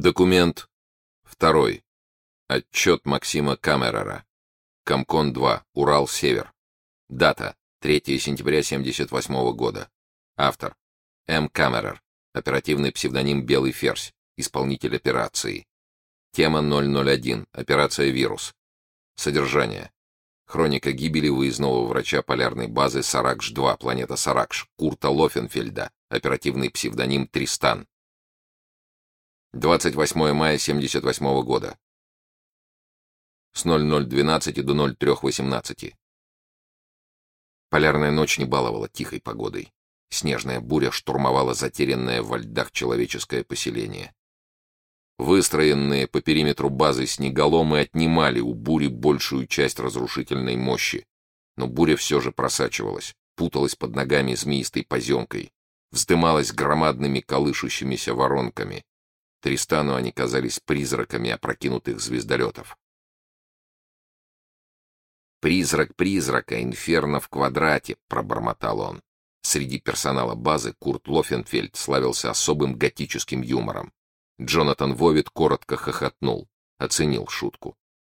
Документ 2. Отчет Максима Камерера. Комкон-2, Урал-Север. Дата 3 сентября 78 года. Автор М. Камерер. Оперативный псевдоним «Белый ферзь». Исполнитель операции. Тема 001. Операция «Вирус». Содержание. Хроника гибели выездного врача полярной базы Саракш-2, планета Саракш, Курта Лофенфельда. Оперативный псевдоним Тристан. 28 мая 78 года. С 00:12 до 03:18. Полярная ночь не баловала тихой погодой. Снежная буря штурмовала затерянное во льдах человеческое поселение. Выстроенные по периметру базы снеголомы отнимали у бури большую часть разрушительной мощи. Но буря все же просачивалась, путалась под ногами змеистой поземкой, вздымалась громадными колышущимися воронками. Тристану они казались призраками опрокинутых звездолетов. «Призрак призрака, инферно в квадрате», — пробормотал он. Среди персонала базы Курт Лофенфельд славился особым готическим юмором. Джонатан Вовит коротко хохотнул, оценил шутку.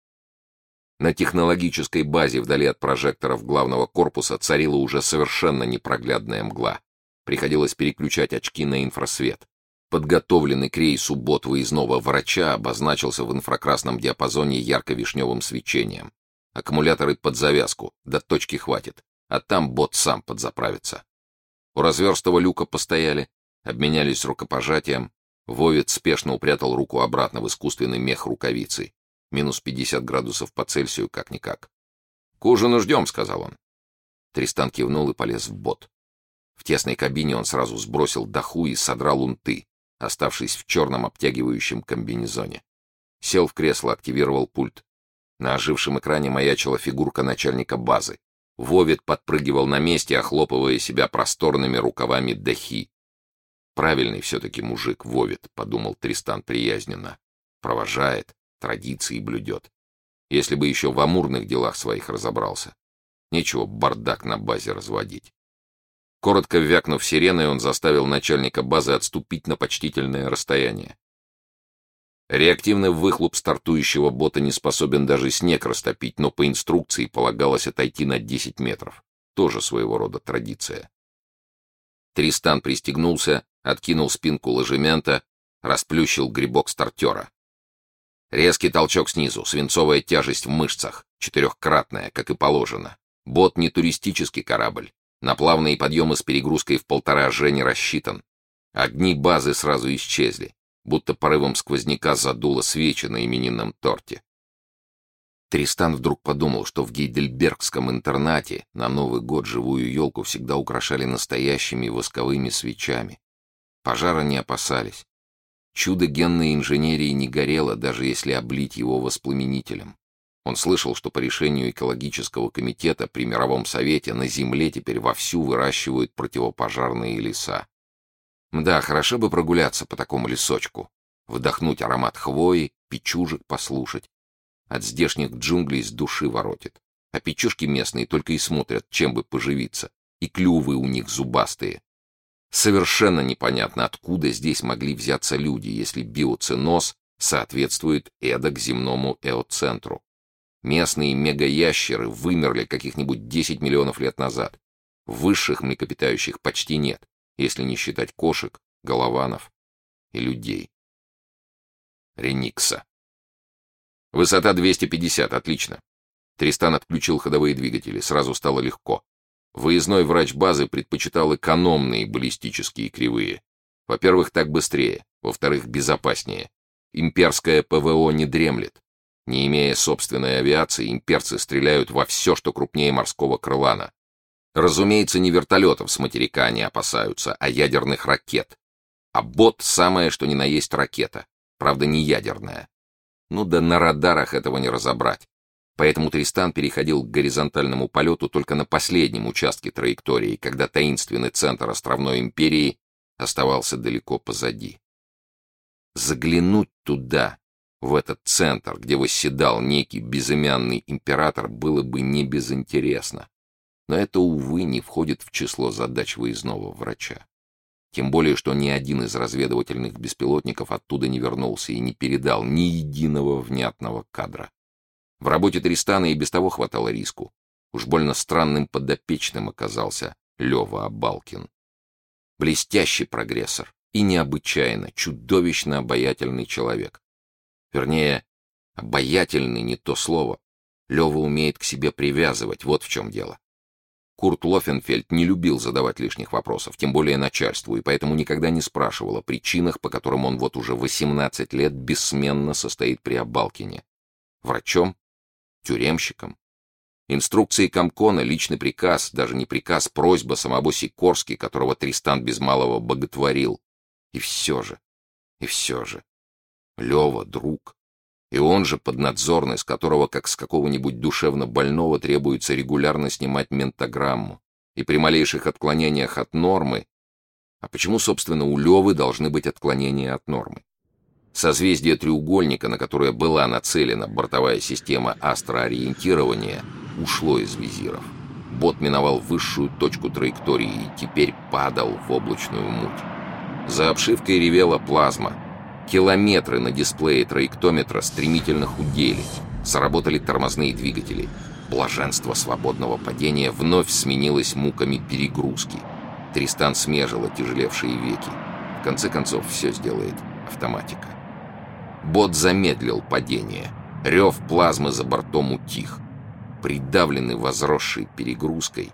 На технологической базе вдали от прожекторов главного корпуса царила уже совершенно непроглядная мгла. Приходилось переключать очки на инфрасвет. Подготовленный к рейсу бот выездного врача обозначился в инфракрасном диапазоне ярко-вишневым свечением. Аккумуляторы под завязку, до точки хватит, а там бот сам подзаправится. У разверстого люка постояли, обменялись рукопожатием. Вовит спешно упрятал руку обратно в искусственный мех рукавицы. Минус 50 градусов по Цельсию, как-никак. «К ужину ждем», — сказал он. Тристан кивнул и полез в бот. В тесной кабине он сразу сбросил доху и содрал унты, оставшись в черном обтягивающем комбинезоне. Сел в кресло, активировал пульт. На ожившем экране маячила фигурка начальника базы. Вовит подпрыгивал на месте, охлопывая себя просторными рукавами дахи. «Правильный все-таки мужик Вовит», — подумал Тристан приязненно. «Провожает, традиции блюдет. Если бы еще в амурных делах своих разобрался. Нечего бардак на базе разводить». Коротко вякнув сиреной, он заставил начальника базы отступить на почтительное расстояние. Реактивный выхлоп стартующего бота не способен даже снег растопить, но по инструкции полагалось отойти на 10 метров. Тоже своего рода традиция. Тристан пристегнулся, откинул спинку ложемента, расплющил грибок стартера. Резкий толчок снизу, свинцовая тяжесть в мышцах, 4-кратная, как и положено. Бот не туристический корабль. На плавные подъемы с перегрузкой в 1,5 не рассчитан. Огни базы сразу исчезли, будто порывом сквозняка задуло свечи на именинном торте. Тристан вдруг подумал, что в гейдельбергском интернате на Новый год живую елку всегда украшали настоящими восковыми свечами. Пожара не опасались. Чудо генной инженерии не горело, даже если облить его воспламенителем. Он слышал, что по решению экологического комитета при Мировом совете на Земле теперь вовсю выращивают противопожарные леса. Да, хорошо бы прогуляться по такому лесочку, вдохнуть аромат хвои, печужек послушать. От здешних джунглей с души воротит. А печушки местные только и смотрят, чем бы поживиться, и клювы у них зубастые. Совершенно непонятно, откуда здесь могли взяться люди, если биоценоз соответствует эдак земному эоцентру. Местные мегаящеры вымерли каких-нибудь 10 миллионов лет назад. Высших млекопитающих почти нет, если не считать кошек, голованов и людей. Реникса. Высота 250, отлично. Тристан отключил ходовые двигатели, сразу стало легко. Выездной врач базы предпочитал экономные баллистические кривые. Во-первых, так быстрее, во-вторых, безопаснее. Имперское ПВО не дремлет. Не имея собственной авиации, имперцы стреляют во все, что крупнее морского крылана. Разумеется, не вертолетов с материка они опасаются, а ядерных ракет. А бот — самое, что ни на есть ракета. Правда, не ядерная. Ну да на радарах этого не разобрать. Поэтому Тристан переходил к горизонтальному полету только на последнем участке траектории, когда таинственный центр островной империи оставался далеко позади. Заглянуть туда, в этот центр, где восседал некий безымянный император, было бы не безинтересно. Но это, увы, не входит в число задач выездного врача. Тем более, что ни один из разведывательных беспилотников оттуда не вернулся и не передал ни единого внятного кадра. В работе Тристана и без того хватало риску. Уж больно странным подопечным оказался Лёва Абалкин. Блестящий прогрессор и необычайно, чудовищно обаятельный человек. Вернее, обаятельный не то слово. Лёва умеет к себе привязывать, вот в чем дело. Курт Лофенфельд не любил задавать лишних вопросов, тем более начальству, и поэтому никогда не спрашивал о причинах, по которым он вот уже 18 лет бессменно состоит при Абалкине. Врачом? Тюремщиком? Инструкции комкона, личный приказ, даже не приказ, просьба самого Сикорски, которого Тристан без малого боготворил. И все же. Лёва — друг. И он же поднадзорный, с которого, как с какого-нибудь душевно больного, требуется регулярно снимать ментограмму. И при малейших отклонениях от нормы... А почему, собственно, у Лёвы должны быть отклонения от нормы? Созвездие треугольника, на которое была нацелена бортовая система астроориентирования, ушло из визиров. Бот миновал высшую точку траектории и теперь падал в облачную муть. За обшивкой ревела плазма. Километры на дисплее траектометра стремительно худели. Заработали тормозные двигатели. Блаженство свободного падения вновь сменилось муками перегрузки. Тристан смежил отяжелевшие веки. В конце концов, все сделает автоматика. Бот замедлил падение. Рев плазмы за бортом утих. Придавленный возросшей перегрузкой,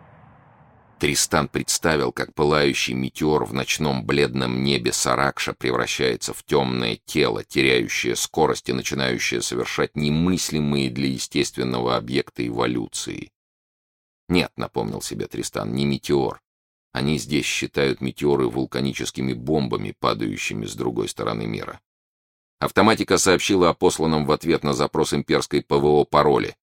Тристан представил, как пылающий метеор в ночном бледном небе Саракша превращается в темное тело, теряющее скорость и начинающее совершать немыслимые для естественного объекта эволюции. Нет, напомнил себе Тристан, не метеор. Они здесь считают метеоры вулканическими бомбами, падающими с другой стороны мира. Автоматика сообщила о посланном в ответ на запрос имперской ПВО пароле.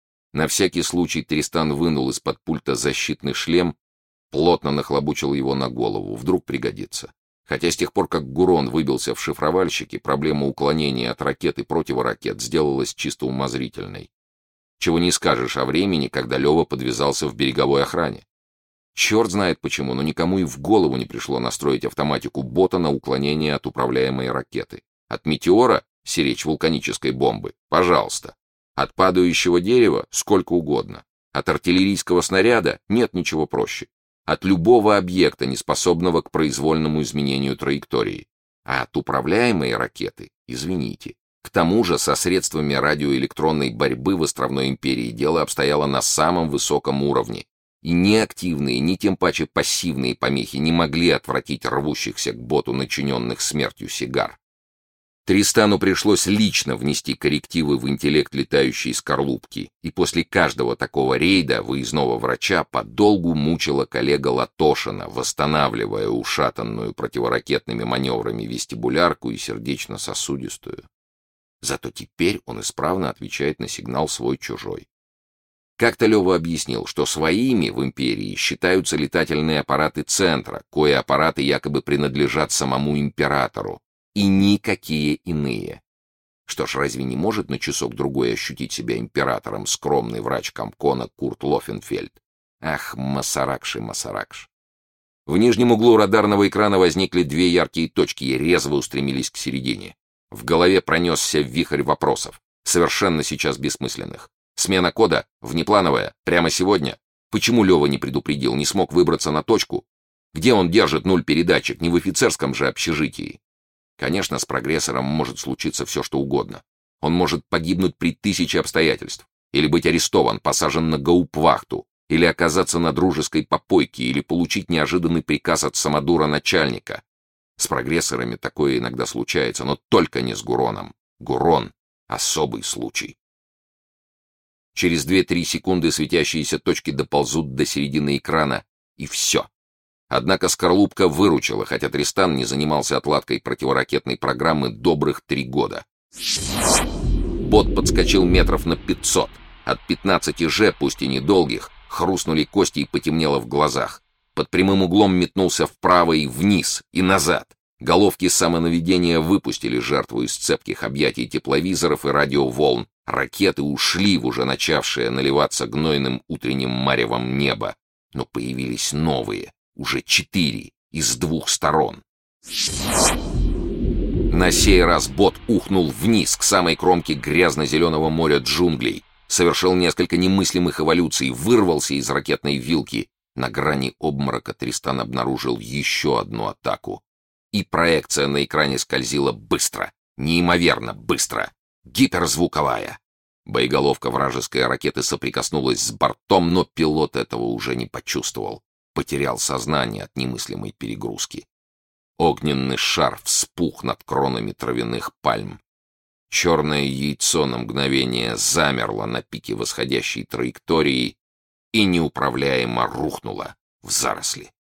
На всякий случай Тристан вынул из-под пульта защитный шлем, плотно нахлобучил его на голову, вдруг пригодится. Хотя с тех пор, как Гурон выбился в шифровальщике, проблема уклонения от ракет и противоракет сделалась чисто умозрительной. Чего не скажешь о времени, когда Лёва подвязался в береговой охране. Черт знает почему, но никому и в голову не пришло настроить автоматику бота на уклонение от управляемой ракеты. От метеора, сиречь вулканической бомбы, пожалуйста. От падающего дерева сколько угодно. От артиллерийского снаряда нет ничего проще. От любого объекта, неспособного к произвольному изменению траектории. А от управляемой ракеты, извините. К тому же со средствами радиоэлектронной борьбы в островной империи дело обстояло на самом высоком уровне. И ни активные, ни тем паче пассивные помехи не могли отвратить рвущихся к боту начиненных смертью сигар. Тристану пришлось лично внести коррективы в интеллект летающей скорлупки, и после каждого такого рейда выездного врача подолгу мучила коллега Латошина, восстанавливая ушатанную противоракетными маневрами вестибулярку и сердечно-сосудистую. Зато теперь он исправно отвечает на сигнал свой-чужой. Как-то Лёва объяснил, что своими в империи считаются летательные аппараты центра, кои аппараты якобы принадлежат самому императору, и никакие иные. Что ж, разве не может на часок-другой ощутить себя императором скромный врач комкона Курт Лофенфельд? Ах, Масаракш. В нижнем углу радарного экрана возникли две яркие точки и резво устремились к середине. В голове пронесся вихрь вопросов, совершенно сейчас бессмысленных. Смена кода, внеплановая, прямо сегодня. Почему Лёва не предупредил, не смог выбраться на точку? Где он держит нуль передатчик, не в офицерском же общежитии? Конечно, с прогрессором может случиться все, что угодно. Он может погибнуть при 1000 обстоятельств, или быть арестован, посажен на гауптвахту, или оказаться на дружеской попойке, или получить неожиданный приказ от самодура начальника. С прогрессорами такое иногда случается, но только не с Гуроном. Гурон — особый случай. Через 2-3 секунды светящиеся точки доползут до середины экрана, и все. Однако скорлупка выручила, хотя Тристан не занимался отладкой противоракетной программы добрых 3 года. Бот подскочил метров на 500. От 15 же, пусть и недолгих, хрустнули кости и потемнело в глазах. Под прямым углом метнулся вправо и вниз, и назад. Головки самонаведения выпустили жертву из цепких объятий тепловизоров и радиоволн. Ракеты ушли в уже начавшее наливаться гнойным утренним маревом небо. Но появились новые. Уже 4, и с двух сторон. На сей раз бот ухнул вниз, к самой кромке грязно-зеленого моря джунглей, совершил несколько немыслимых эволюций, вырвался из ракетной вилки. На грани обморока Тристан обнаружил еще одну атаку. И проекция на экране скользила быстро, неимоверно быстро, гиперзвуковая. Боеголовка вражеской ракеты соприкоснулась с бортом, но пилот этого уже не почувствовал. Потерял сознание от немыслимой перегрузки. Огненный шар вспух над кронами травяных пальм. Черное яйцо на мгновение замерло на пике восходящей траектории и неуправляемо рухнуло в заросли.